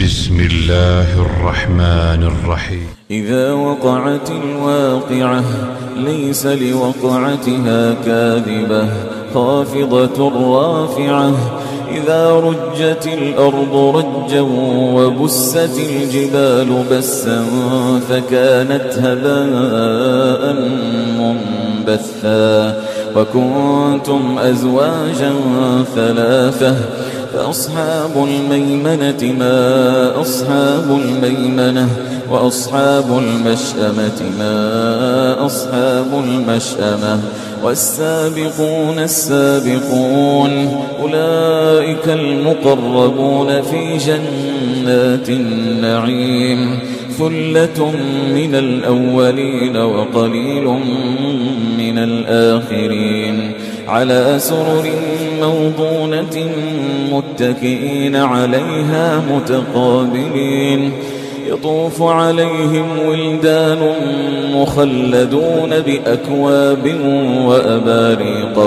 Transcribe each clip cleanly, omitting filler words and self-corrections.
بسم الله الرحمن الرحيم. إذا وقعت الواقعة ليس لوقعتها كاذبة خافضة رافعة إذا رجت الأرض رجا وبست الجبال بسا فكانت هباء منبثا وكنتم أزواجا ثلاثة فأصحاب الميمنة ما أصحاب الميمنة وأصحاب المشأمة ما أصحاب المشأمة والسابقون السابقون أولئك المقربون في جنات النعيم ثلة من الأولين وقليل من الآخرين على سرر موضونة متكئين عليها متقابلين يطوف عليهم ولدان مخلدون بأكواب وأباريق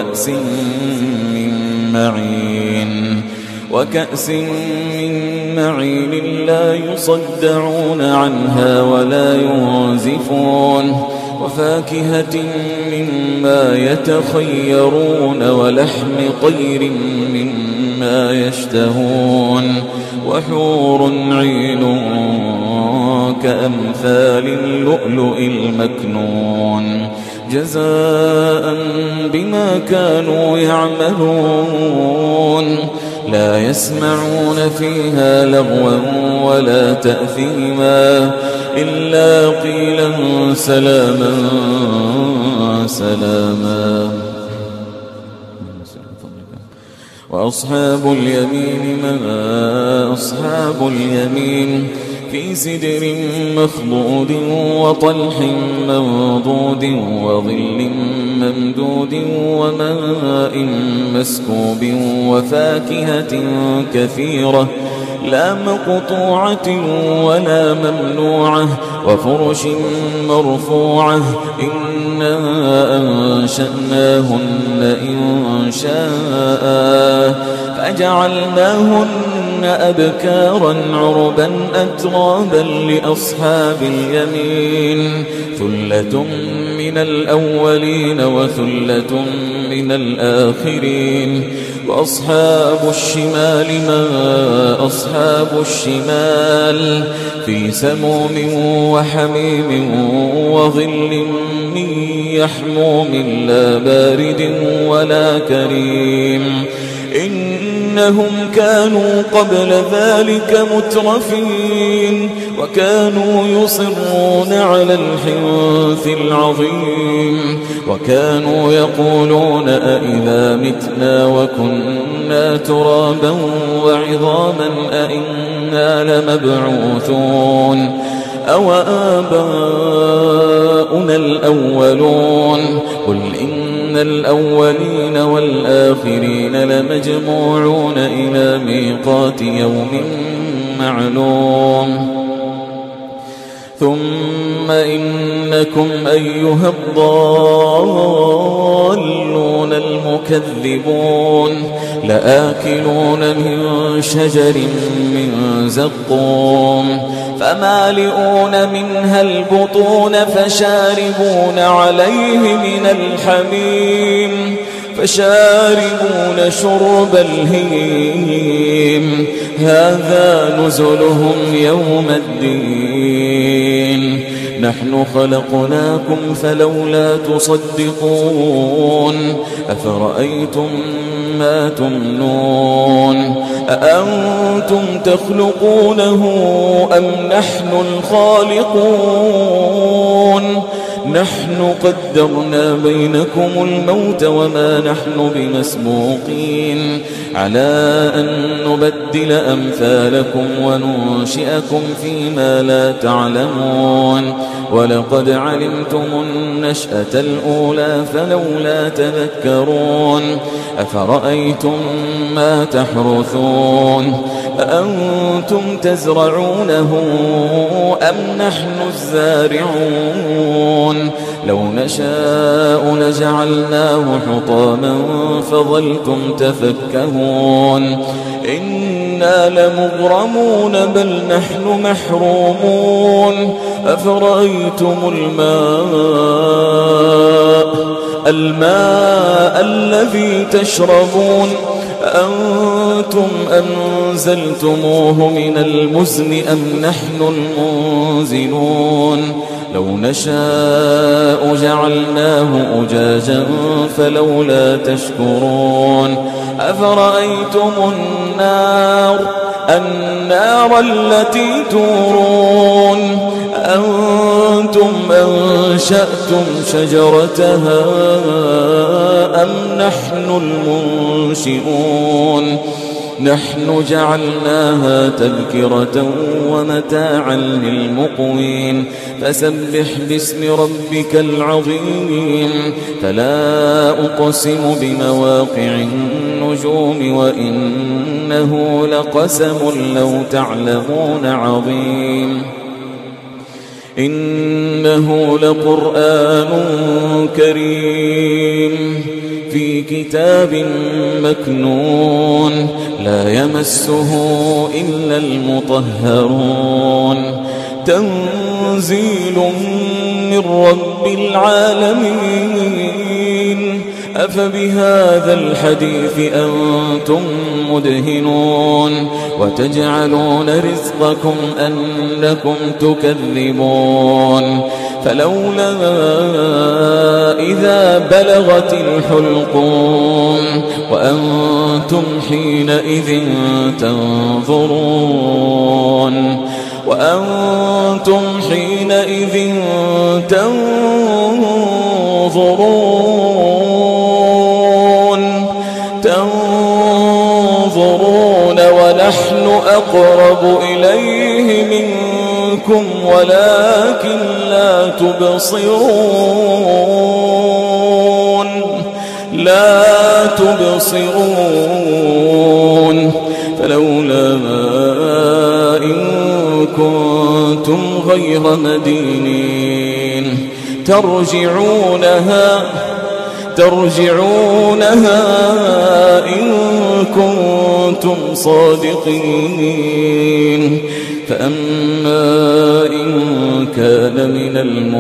وكأس من معين لا يصدعون عنها ولا ينزفون وفاكهة مما يتخيرون ولحم طير مما يشتهون وحور عين كأمثال اللؤلؤ المكنون جزاء بما كانوا يعملون لا يسمعون فيها لغوا ولا تأثيما إلا قيلا سلاما سلاما وأصحاب اليمين ما أصحاب اليمين في سدر مخضود وطلح منضود وظل ممدود وماء مسكوب وفاكهة كثيرة لا مقطوعة ولا ممنوعة وفرش مرفوعة إنا أنشأناهن إنشاء فجعلناهن أبكارا عربا أترابا لأصحاب اليمين ثلة من الأولين وثلة من الآخرين وأصحاب الشمال ما أصحاب الشمال في سموم وحميم وظل من يحموم لا بارد ولا كريم إنهم كانوا قبل ذلك مترفين وكانوا يصرون على الحنث العظيم وكانوا يقولون أئذا متنا وكنا ترابا وعظاما أئنا لمبعوثون أو آباؤنا الأولون قل إن الأولين والآخرين لمجموعون إلى ميقات يوم معلوم ثم إنكم أيها الضالون المكذبون لآكلون من شجر من زقوم فمالئون منها البطون فشاربون عليه من الحميم فشاربون شرب الهيم هذا نزلهم يوم الدين نحن خلقناكم فلولا تصدقون أفرأيتم ما تمنون أأنتم تخلقونه أم نحن الخالقون نحن قدرنا بينكم الموت وما نحن بمسبوقين على أن نبدل أمثالكم وننشئكم فيما لا تعلمون ولقد علمتم النشأة الأولى فلولا تذكرون أفرأيتم ما تحرثون أأنتم تزرعونه أم نحن الزارعون لو نشاء لجعلناه حطاما فظلتم تفكهون إنا لمغرمون بل نحن محرومون أفرأيتم الماء الذي تشربون أنتم أنزلتموه من المزن أم نحن المنزلون لو نشاء جعلناه أجاجا فلولا تشكرون أفرأيتم النار التي تورون أنتم أنشأتم شجرتها أم نحن المنشئون نحن جعلناها تذكرة ومتاعا للمقوين فسبح باسم ربك العظيم فلا أقسم بمواقع النجوم وإنه لقسم لو تعلمون عظيم إنه لقرآن كريم في كتاب مكنون لا يمسه إلا المطهرون تنزيل من رب العالمين أفبهذا الحديث أنتم مدهنون وتجعلون رزقكم أنكم تكذبون فلولا إذا بلغت الحلقوم وأنتم حينئذ تنظرون ونحن أقرب إليه منكم ولكن لا تبصرون فلولا إن كنتم غير مدينين ترجعونها إن كنتم صادقين فأما إن كان من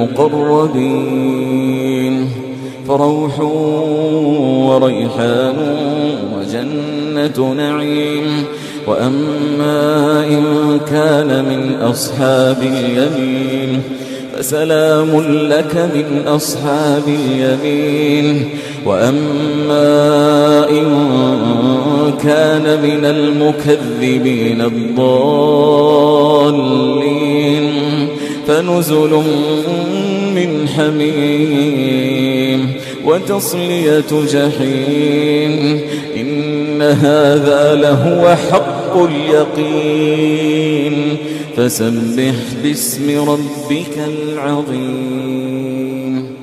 المقربين فروح وريحان وجنة نعيم وأما إن كان من أصحاب اليمين فسلام لك من أصحاب اليمين وأما إن كان من المكذبين الضالين فنزل من حميم وتصلية جحيم إن هذا لهو حق اليقين فسبح باسم ربك العظيم